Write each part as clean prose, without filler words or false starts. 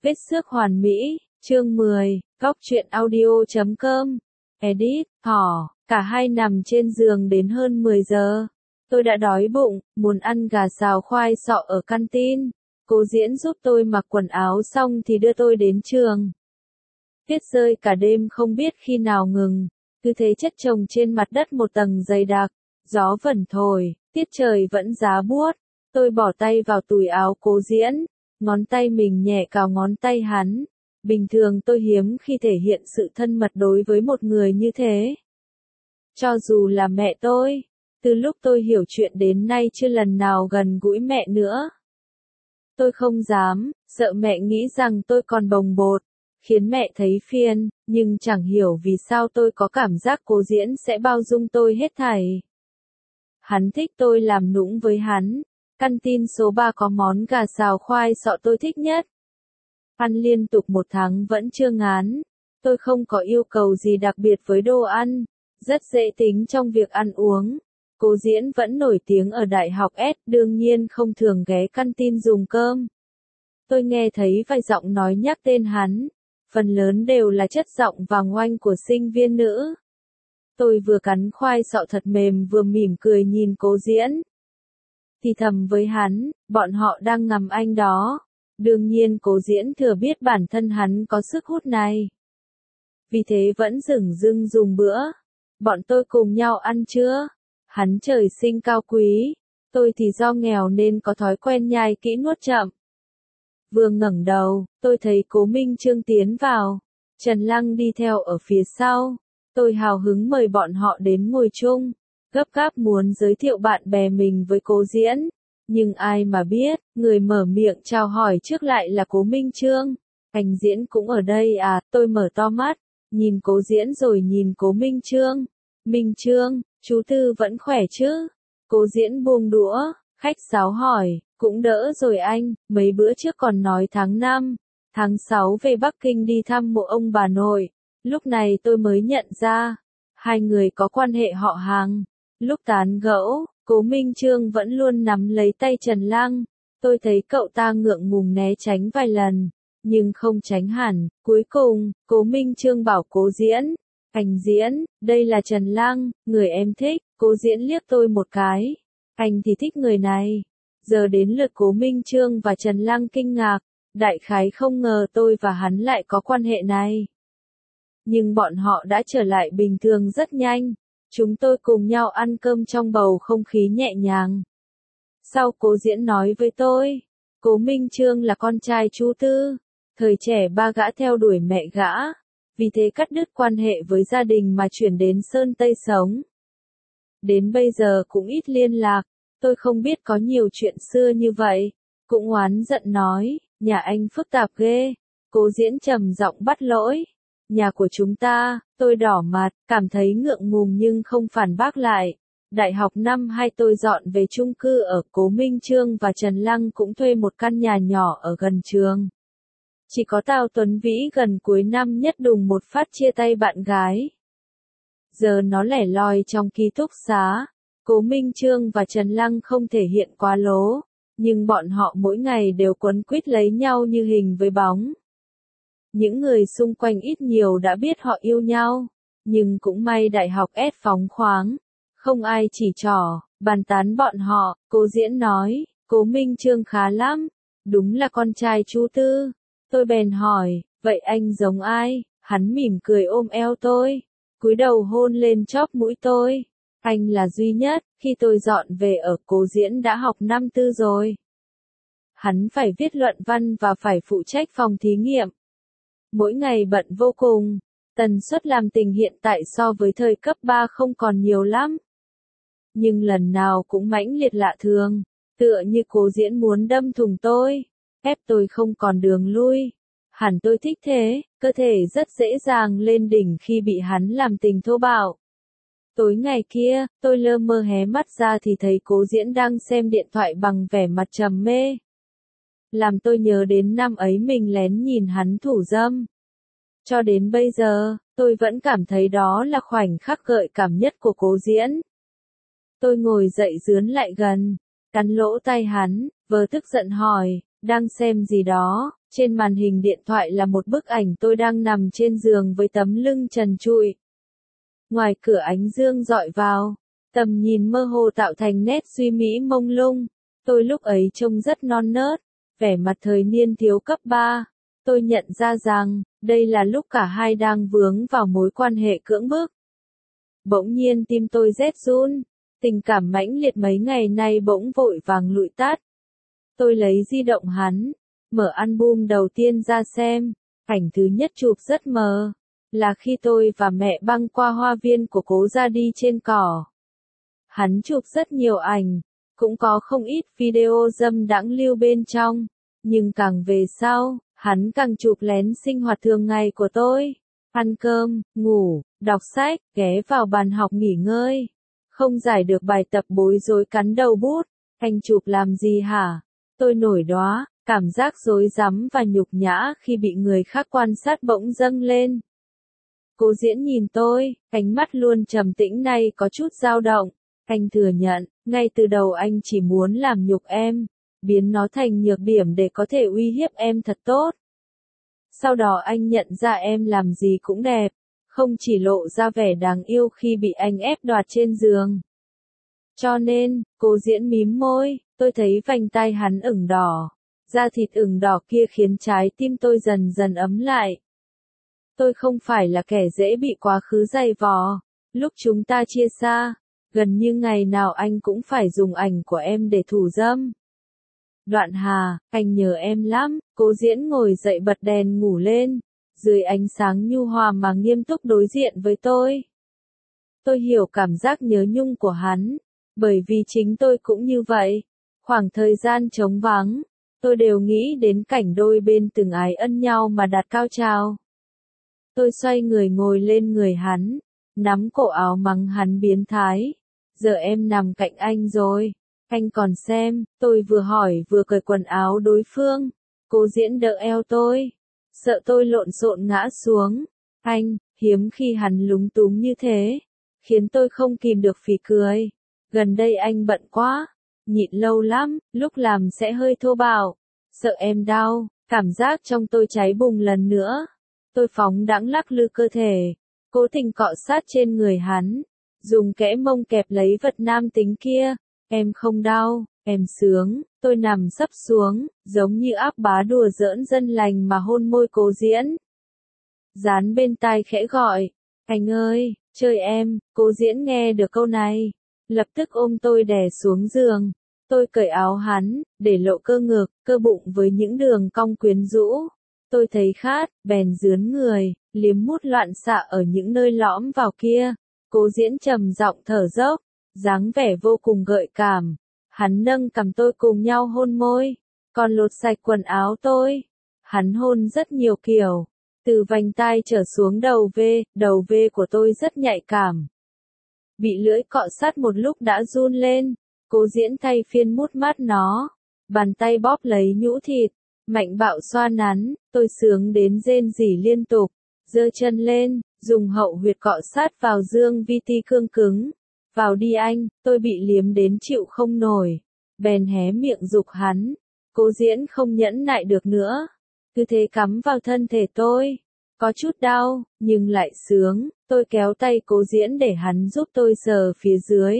Vết xước hoàn mỹ, chương 10, góc truyện audio.com, edit, thỏ, cả hai nằm trên giường đến hơn 10 giờ. Tôi đã đói bụng, muốn ăn gà xào khoai sọ ở canteen. Cố Diễn giúp tôi mặc quần áo xong thì đưa tôi đến trường. Tuyết rơi cả đêm không biết khi nào ngừng, cứ thế chất chồng trên mặt đất một tầng dày đặc, gió vẫn thổi, tiết trời vẫn giá buốt. Tôi bỏ tay vào túi áo Cố Diễn, ngón tay mình nhẹ cào ngón tay hắn. Bình thường tôi hiếm khi thể hiện sự thân mật đối với một người như thế. Cho dù là mẹ tôi, từ lúc tôi hiểu chuyện đến nay chưa lần nào gần gũi mẹ nữa. Tôi không dám, sợ mẹ nghĩ rằng tôi còn bồng bột, khiến mẹ thấy phiền, nhưng chẳng hiểu vì sao tôi có cảm giác Cố Diễn sẽ bao dung tôi hết thảy. Hắn thích tôi làm nũng với hắn. Canteen số 3 có món gà xào khoai sọ tôi thích nhất. Ăn liên tục 1 tháng vẫn chưa ngán. Tôi không có yêu cầu gì đặc biệt với đồ ăn, rất dễ tính trong việc ăn uống. Cố Diễn vẫn nổi tiếng ở Đại học S, đương nhiên không thường ghé canteen dùng cơm. Tôi nghe thấy vài giọng nói nhắc tên hắn, phần lớn đều là chất giọng vàng oanh của sinh viên nữ. Tôi vừa cắn khoai sọ thật mềm vừa mỉm cười nhìn Cố Diễn. Thì thầm với hắn, bọn họ đang ngắm anh đó. Đương nhiên Cố Diễn thừa biết bản thân hắn có sức hút này. Vì thế vẫn dửng dưng dùng bữa. Bọn tôi cùng nhau ăn trưa. Hắn trời sinh cao quý. Tôi thì do nghèo nên có thói quen nhai kỹ nuốt chậm. Vừa ngẩng đầu, tôi thấy Cố Minh Chương tiến vào. Trần Lăng đi theo ở phía sau. Tôi hào hứng mời bọn họ đến ngồi chung. Gấp gáp muốn giới thiệu bạn bè mình với Cố Diễn. Nhưng ai mà biết, người mở miệng chào hỏi trước lại là Cố Minh Chương. Anh Diễn cũng ở đây à, tôi mở to mắt, nhìn Cố Diễn rồi nhìn Cố Minh Chương. Minh Chương, chú Tư vẫn khỏe chứ? Cố Diễn buông đũa, khách sáo hỏi, cũng đỡ rồi anh, mấy bữa trước còn nói tháng 5, tháng 6 về Bắc Kinh đi thăm mộ ông bà nội. Lúc này tôi mới nhận ra, hai người có quan hệ họ hàng. Lúc tán gẫu, Cố Minh Chương vẫn luôn nắm lấy tay Trần Lăng. Tôi thấy cậu ta ngượng ngùng né tránh vài lần, nhưng không tránh hẳn. Cuối cùng, Cố Minh Chương bảo Cố Diễn, anh Diễn, đây là Trần Lăng, người em thích. Cố Diễn liếc tôi một cái. Anh thì thích người này. Giờ đến lượt Cố Minh Chương và Trần Lăng kinh ngạc. Đại khái không ngờ tôi và hắn lại có quan hệ này. Nhưng bọn họ đã trở lại bình thường rất nhanh. Chúng tôi cùng nhau ăn cơm trong bầu không khí nhẹ nhàng. Sau Cố Diễn nói với tôi, Cố Minh Chương là con trai chú Tư. Thời trẻ ba gã theo đuổi mẹ gã. Vì thế cắt đứt quan hệ với gia đình mà chuyển đến Sơn Tây sống. Đến bây giờ cũng ít liên lạc. Tôi không biết có nhiều chuyện xưa như vậy. Cũng oán giận nói, nhà anh phức tạp ghê. Cố Diễn trầm giọng bắt lỗi. Nhà của chúng ta, tôi đỏ mặt, cảm thấy ngượng ngùng nhưng không phản bác lại. Đại học năm 2 tôi dọn về chung cư ở. Cố Minh Chương và Trần Lăng cũng thuê một căn nhà nhỏ ở gần trường. Chỉ có Tào Tuấn Vĩ gần cuối năm nhất đùng một phát chia tay bạn gái. Giờ nó lẻ loi trong ký túc xá. Cố Minh Chương và Trần Lăng không thể hiện quá lố, nhưng bọn họ mỗi ngày đều quấn quýt lấy nhau như hình với bóng. Những người xung quanh ít nhiều đã biết họ yêu nhau, nhưng cũng may đại học S phóng khoáng, không ai chỉ trỏ, bàn tán bọn họ. Cố Diễn nói, Cố Minh Chương khá lắm, đúng là con trai chú Tư. Tôi bèn hỏi, vậy anh giống ai? Hắn mỉm cười ôm eo tôi, cúi đầu hôn lên chóp mũi tôi. Anh là duy nhất, khi tôi dọn về ở. Cố Diễn đã học năm 4 rồi. Hắn phải viết luận văn và phải phụ trách phòng thí nghiệm. Mỗi ngày bận vô cùng, tần suất làm tình hiện tại so với thời cấp 3 không còn nhiều lắm. Nhưng lần nào cũng mãnh liệt lạ thường, tựa như Cố Diễn muốn đâm thủng tôi, ép tôi không còn đường lui. Hẳn tôi thích thế, cơ thể rất dễ dàng lên đỉnh khi bị hắn làm tình thô bạo. Tối ngày kia, tôi lơ mơ hé mắt ra thì thấy Cố Diễn đang xem điện thoại bằng vẻ mặt trầm mê. Làm tôi nhớ đến năm ấy mình lén nhìn hắn thủ dâm. Cho đến bây giờ, tôi vẫn cảm thấy đó là khoảnh khắc gợi cảm nhất của Cố Diễn. Tôi ngồi dậy dướn lại gần, cắn lỗ tai hắn, vờ tức giận hỏi, đang xem gì đó? Trên màn hình điện thoại là một bức ảnh tôi đang nằm trên giường với tấm lưng trần trụi. Ngoài cửa ánh dương rọi vào, tầm nhìn mơ hồ tạo thành nét duy mỹ mông lung. Tôi lúc ấy trông rất non nớt, vẻ mặt thời niên thiếu cấp 3. Tôi nhận ra rằng, đây là lúc cả hai đang vướng vào mối quan hệ cưỡng bức. Bỗng nhiên tim tôi rét run, tình cảm mãnh liệt mấy ngày nay bỗng vội vàng lụi tắt. Tôi lấy di động hắn, mở album đầu tiên ra xem, ảnh thứ nhất chụp rất mờ, là khi tôi và mẹ băng qua hoa viên của cố gia đi trên cỏ. Hắn chụp rất nhiều ảnh, cũng có không ít video dâm đãng lưu bên trong, nhưng càng về sau, hắn càng chụp lén sinh hoạt thường ngày của tôi. Ăn cơm, ngủ, đọc sách, ghé vào bàn học nghỉ ngơi. Không giải được bài tập bối rối cắn đầu bút. Anh chụp làm gì hả? Tôi nổi đoá, cảm giác rối rắm và nhục nhã khi bị người khác quan sát bỗng dâng lên. Cố Diễn nhìn tôi, ánh mắt luôn trầm tĩnh này có chút dao động. Anh thừa nhận, ngay từ đầu anh chỉ muốn làm nhục em, biến nó thành nhược điểm để có thể uy hiếp em thật tốt. Sau đó anh nhận ra em làm gì cũng đẹp, không chỉ lộ ra vẻ đáng yêu khi bị anh ép đoạt trên giường. Cho nên, Cố Diễn mím môi, tôi thấy vành tai hắn ửng đỏ. Da thịt ửng đỏ kia khiến trái tim tôi dần dần ấm lại. Tôi không phải là kẻ dễ bị quá khứ dày vò. Lúc chúng ta chia xa, gần như ngày nào anh cũng phải dùng ảnh của em để thủ dâm. Đoạn Hà, anh nhớ em lắm. Cố Diễn ngồi dậy bật đèn ngủ lên, dưới ánh sáng nhu hòa mà nghiêm túc đối diện với tôi. Tôi hiểu cảm giác nhớ nhung của hắn, bởi vì chính tôi cũng như vậy. Khoảng thời gian trống vắng, tôi đều nghĩ đến cảnh đôi bên từng ái ân nhau mà đạt cao trào. Tôi xoay người ngồi lên người hắn, nắm cổ áo mắng hắn biến thái. Giờ em nằm cạnh anh rồi, anh còn xem. Tôi vừa hỏi vừa cởi quần áo đối phương. Cố Diễn đỡ eo tôi, sợ tôi lộn xộn ngã xuống. Anh, hiếm khi hắn lúng túng như thế, khiến tôi không kìm được phì cười. Gần đây anh bận quá, nhịn lâu lắm, lúc làm sẽ hơi thô bạo, sợ em đau. Cảm giác trong tôi cháy bùng lần nữa. Tôi phóng đãng lắc lư cơ thể, cố tình cọ sát trên người hắn, dùng kẽ mông kẹp lấy vật nam tính kia. Em không đau, em sướng. Tôi nằm sấp xuống, giống như ác bá đùa giỡn dân lành mà hôn môi Cố Diễn. Dán bên tai khẽ gọi, anh ơi, chơi em. Cố Diễn nghe được câu này, lập tức ôm tôi đè xuống giường. Tôi cởi áo hắn, để lộ cơ ngực, cơ bụng với những đường cong quyến rũ. Tôi thấy khát, bèn rướn người, liếm mút loạn xạ ở những nơi lõm vào kia. Cố Diễn trầm giọng thở dốc, dáng vẻ vô cùng gợi cảm. Hắn nâng cằm tôi cùng nhau hôn môi, còn lột sạch quần áo tôi. Hắn hôn rất nhiều kiểu, từ vành tai trở xuống đầu V của tôi rất nhạy cảm. Bị lưỡi cọ sát một lúc đã run lên, Cố Diễn thay phiên mút mát nó, bàn tay bóp lấy nhũ thịt, mạnh bạo xoa nắn. Tôi sướng đến rên rỉ liên tục, giơ chân lên, dùng hậu huyệt cọ sát vào dương vi ti cương cứng. Vào đi anh. Tôi bị liếm đến chịu không nổi, bèn hé miệng giục hắn. Cố Diễn không nhẫn nại được nữa, cứ thế cắm vào thân thể tôi. Có chút đau, nhưng lại sướng. Tôi kéo tay Cố Diễn để hắn giúp tôi sờ phía dưới.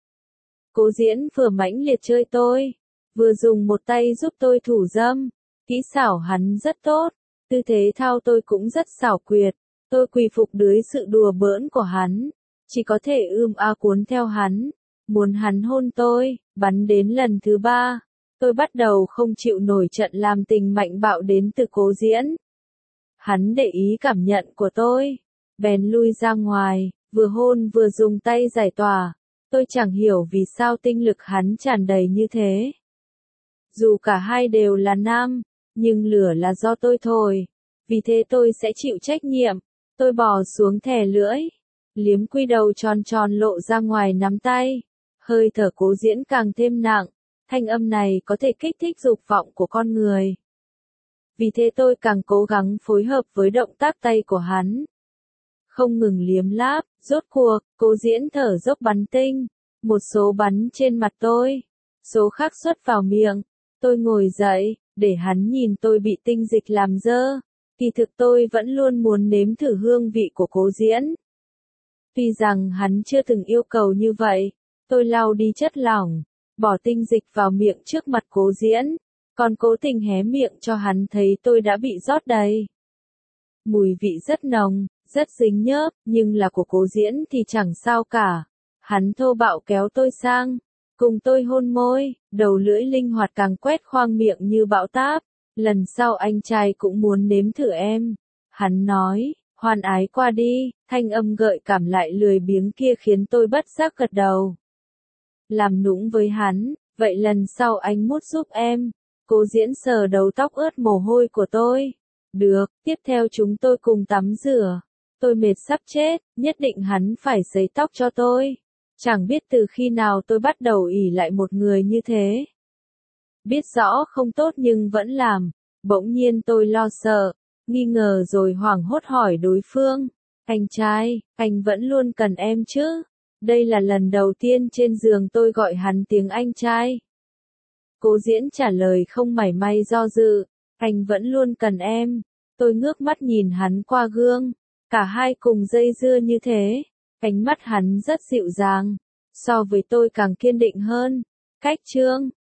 Cố Diễn vừa mãnh liệt chơi tôi, vừa dùng một tay giúp tôi thủ dâm. Kỹ xảo hắn rất tốt, tư thế thao tôi cũng rất xảo quyệt. Tôi quỳ phục dưới sự đùa bỡn của hắn, chỉ có thể cuốn theo hắn, muốn hắn hôn tôi. Bắn đến lần thứ 3, tôi bắt đầu không chịu nổi trận làm tình mạnh bạo đến từ Cố Diễn. Hắn để ý cảm nhận của tôi, bèn lui ra ngoài, vừa hôn vừa dùng tay giải tỏa. Tôi chẳng hiểu vì sao tinh lực hắn tràn đầy như thế. Dù cả hai đều là nam, nhưng lửa là do tôi thổi, vì thế tôi sẽ chịu trách nhiệm. Tôi bò xuống thè lưỡi, liếm quy đầu tròn tròn lộ ra ngoài nắm tay. Hơi thở Cố Diễn càng thêm nặng, thanh âm này có thể kích thích dục vọng của con người. Vì thế tôi càng cố gắng phối hợp với động tác tay của hắn, không ngừng liếm láp. Rốt cuộc, Cố Diễn thở dốc bắn tinh, một số bắn trên mặt tôi, số khác xuất vào miệng. Tôi ngồi dậy, để hắn nhìn tôi bị tinh dịch làm dơ. Kỳ thực tôi vẫn luôn muốn nếm thử hương vị của Cố Diễn. Tuy rằng hắn chưa từng yêu cầu như vậy, tôi lau đi chất lỏng, bỏ tinh dịch vào miệng trước mặt Cố Diễn, còn cố tình hé miệng cho hắn thấy tôi đã bị rót đầy. Mùi vị rất nồng, rất dính nhớp, nhưng là của Cố Diễn thì chẳng sao cả. Hắn thô bạo kéo tôi sang, cùng tôi hôn môi, đầu lưỡi linh hoạt càng quét khoang miệng như bão táp. Lần sau anh trai cũng muốn nếm thử em. Hắn nói, hoan ái qua đi, thanh âm gợi cảm lại lười biếng kia khiến tôi bất giác gật đầu. Làm nũng với hắn, vậy lần sau anh mút giúp em. Cố Diễn sờ đầu tóc ướt mồ hôi của tôi. Được, tiếp theo chúng tôi cùng tắm rửa. Tôi mệt sắp chết, nhất định hắn phải sấy tóc cho tôi. Chẳng biết từ khi nào tôi bắt đầu ỷ lại một người như thế. Biết rõ không tốt nhưng vẫn làm. Bỗng nhiên tôi lo sợ, nghi ngờ rồi hoảng hốt hỏi đối phương. Anh trai, anh vẫn luôn cần em chứ? Đây là lần đầu tiên trên giường tôi gọi hắn tiếng anh trai. Cố Diễn trả lời không mảy may do dự. Anh vẫn luôn cần em. Tôi ngước mắt nhìn hắn qua gương. Cả hai cùng dây dưa như thế. Ánh mắt hắn rất dịu dàng. So với tôi càng kiên định hơn. Cách chương